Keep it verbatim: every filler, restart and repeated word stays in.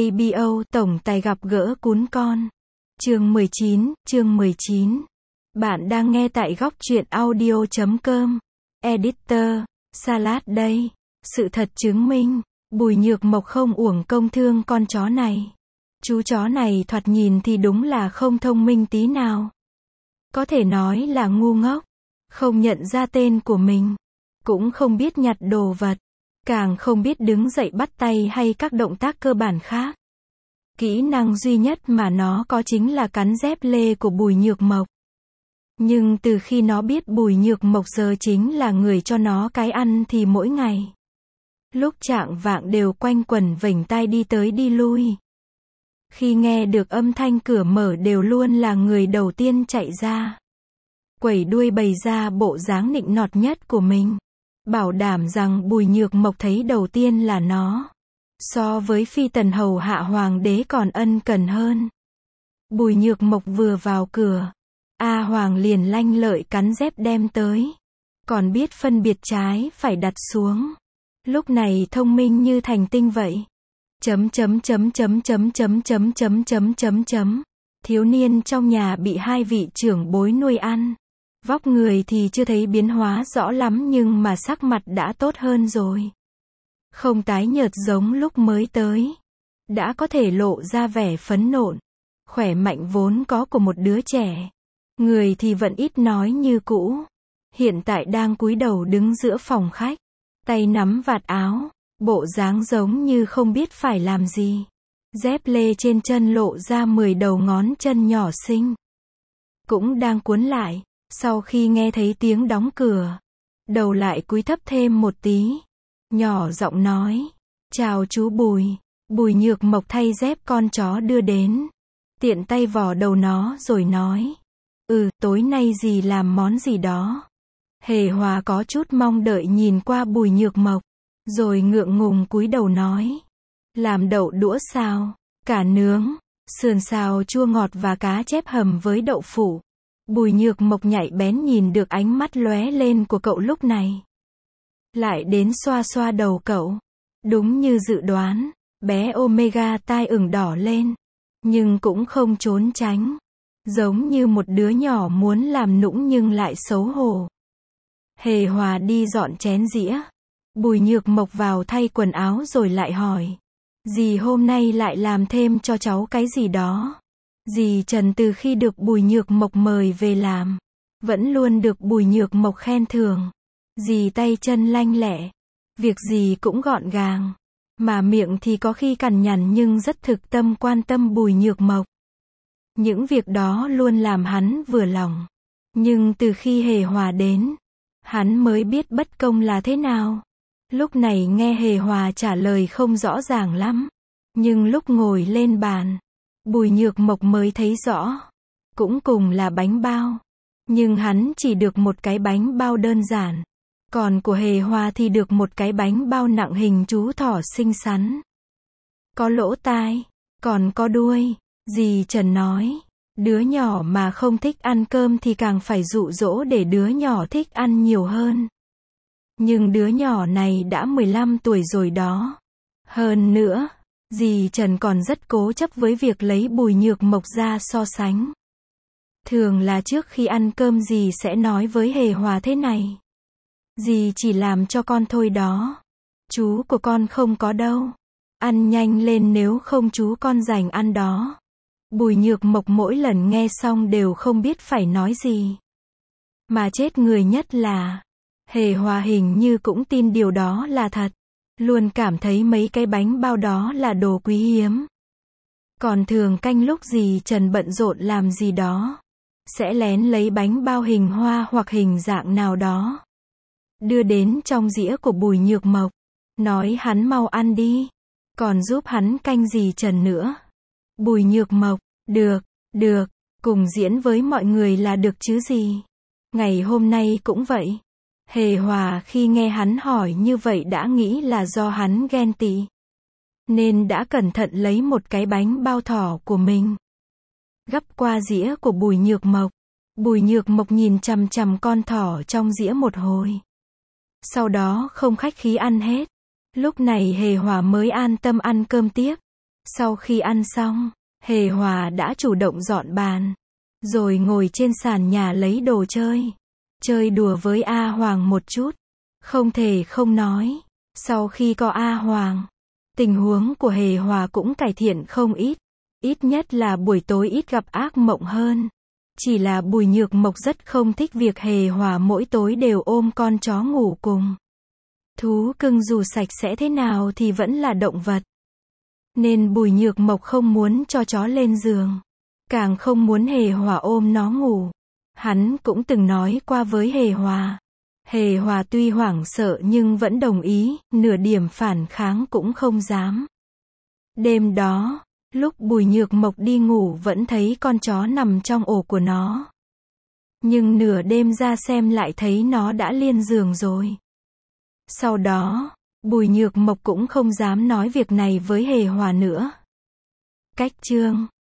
ây bê ô tổng tài gặp gỡ cún con. Chương mười chín, chương mười chín. Bạn đang nghe tại góc truyện audio chấm com. Editor, Salad đây. Sự thật chứng minh, Bùi Nhược Mộc không uổng công thương con chó này. Chú chó này thoạt nhìn thì đúng là không thông minh tí nào. Có thể nói là ngu ngốc, không nhận ra tên của mình, cũng không biết nhặt đồ vật, càng không biết đứng dậy bắt tay hay các động tác cơ bản khác. Kỹ năng duy nhất mà nó có chính là cắn dép lê của Bùi Nhược Mộc. Nhưng từ khi nó biết Bùi Nhược Mộc giờ chính là người cho nó cái ăn thì mỗi ngày, lúc chạng vạng đều quanh quẩn vểnh tai đi tới đi lui. Khi nghe được âm thanh cửa mở đều luôn là người đầu tiên chạy ra, quẩy đuôi bày ra bộ dáng nịnh nọt nhất của mình, bảo đảm rằng Bùi Nhược Mộc thấy đầu tiên là nó. So với phi tần hầu hạ hoàng đế còn ân cần hơn. Bùi Nhược Mộc vừa vào cửa, A Hoàng liền lanh lợi cắn dép đem tới, còn biết phân biệt trái phải đặt xuống. Lúc này thông minh như thành tinh vậy. Chấm chấm chấm chấm chấm chấm chấm chấm chấm chấm chấm. Thiếu niên trong nhà bị hai vị trưởng bối nuôi ăn. Vóc người thì chưa thấy biến hóa rõ lắm nhưng mà sắc mặt đã tốt hơn rồi. Không tái nhợt giống lúc mới tới, đã có thể lộ ra vẻ phấn nộn, khỏe mạnh vốn có của một đứa trẻ. Người thì vẫn ít nói như cũ. Hiện tại đang cúi đầu đứng giữa phòng khách, tay nắm vạt áo, bộ dáng giống như không biết phải làm gì. Dép lê trên chân lộ ra mười đầu ngón chân nhỏ xinh. Cũng đang cuốn lại, sau khi nghe thấy tiếng đóng cửa, đầu lại cúi thấp thêm một tí, nhỏ giọng nói, chào chú Bùi. Bùi Nhược Mộc thay dép con chó đưa đến, tiện tay vò đầu nó rồi nói, ừ, tối nay dì làm món gì đó. Hề Hòa có chút mong đợi nhìn qua Bùi Nhược Mộc, rồi ngượng ngùng cúi đầu nói, làm đậu đũa xào, cả nướng, sườn xào chua ngọt và cá chép hầm với đậu phụ. Bùi Nhược Mộc nhạy bén nhìn được ánh mắt lóe lên của cậu lúc này, lại đến xoa xoa đầu cậu. Đúng như dự đoán, bé Omega tai ửng đỏ lên, nhưng cũng không trốn tránh, giống như một đứa nhỏ muốn làm nũng nhưng lại xấu hổ. Hề Hòa đi dọn chén dĩa, Bùi Nhược Mộc vào thay quần áo rồi lại hỏi, dì hôm nay lại làm thêm cho cháu cái gì đó. Dì Trần từ khi được Bùi Nhược Mộc mời về làm, vẫn luôn được Bùi Nhược Mộc khen thưởng. Dì tay chân lanh lẹ, việc gì cũng gọn gàng, mà miệng thì có khi cằn nhằn nhưng rất thực tâm quan tâm Bùi Nhược Mộc. Những việc đó luôn làm hắn vừa lòng. Nhưng từ khi Hề Hòa đến, hắn mới biết bất công là thế nào. Lúc này nghe Hề Hòa trả lời không rõ ràng lắm, nhưng lúc ngồi lên bàn, Bùi Nhược Mộc mới thấy rõ. Cũng cùng là bánh bao, nhưng hắn chỉ được một cái bánh bao đơn giản, còn của Hề Hòa thì được một cái bánh bao nặng hình chú thỏ xinh xắn, có lỗ tai, còn có đuôi. Dì Trần nói, đứa nhỏ mà không thích ăn cơm thì càng phải dụ dỗ để đứa nhỏ thích ăn nhiều hơn. Nhưng đứa nhỏ này đã mười lăm tuổi rồi đó. Hơn nữa, dì Trần còn rất cố chấp với việc lấy Bùi Nhược Mộc ra so sánh. Thường là trước khi ăn cơm dì sẽ nói với Hề Hòa thế này, dì chỉ làm cho con thôi đó, chú của con không có đâu, ăn nhanh lên nếu không chú con giành ăn đó. Bùi Nhược Mộc mỗi lần nghe xong đều không biết phải nói gì. Mà chết người nhất là, Hề Hòa hình như cũng tin điều đó là thật, luôn cảm thấy mấy cái bánh bao đó là đồ quý hiếm. Còn thường canh lúc dì Trần bận rộn làm gì đó, sẽ lén lấy bánh bao hình hoa hoặc hình dạng nào đó, đưa đến trong dĩa của Bùi Nhược Mộc, nói hắn mau ăn đi, còn giúp hắn canh dì Trần nữa. Bùi Nhược Mộc, được, được, cùng diễn với mọi người là được chứ gì. Ngày hôm nay cũng vậy. Hề Hòa khi nghe hắn hỏi như vậy đã nghĩ là do hắn ghen tị, nên đã cẩn thận lấy một cái bánh bao thỏ của mình, gắp qua dĩa của Bùi Nhược Mộc. Bùi Nhược Mộc nhìn chằm chằm con thỏ trong dĩa một hồi, sau đó không khách khí ăn hết. Lúc này Hề Hòa mới an tâm ăn cơm tiếp. Sau khi ăn xong, Hề Hòa đã chủ động dọn bàn, rồi ngồi trên sàn nhà lấy đồ chơi, chơi đùa với A Hoàng một chút. Không thể không nói, sau khi có A Hoàng, tình huống của Hề Hòa cũng cải thiện không ít, ít nhất là buổi tối ít gặp ác mộng hơn. Chỉ là Bùi Nhược Mộc rất không thích việc Hề Hòa mỗi tối đều ôm con chó ngủ cùng. Thú cưng dù sạch sẽ thế nào thì vẫn là động vật. Nên Bùi Nhược Mộc không muốn cho chó lên giường, càng không muốn Hề Hòa ôm nó ngủ. Hắn cũng từng nói qua với Hề Hòa. Hề Hòa tuy hoảng sợ nhưng vẫn đồng ý, nửa điểm phản kháng cũng không dám. Đêm đó, lúc Bùi Nhược Mộc đi ngủ vẫn thấy con chó nằm trong ổ của nó. Nhưng nửa đêm ra xem lại thấy nó đã lên giường rồi. Sau đó, Bùi Nhược Mộc cũng không dám nói việc này với Hề Hòa nữa. Cách chương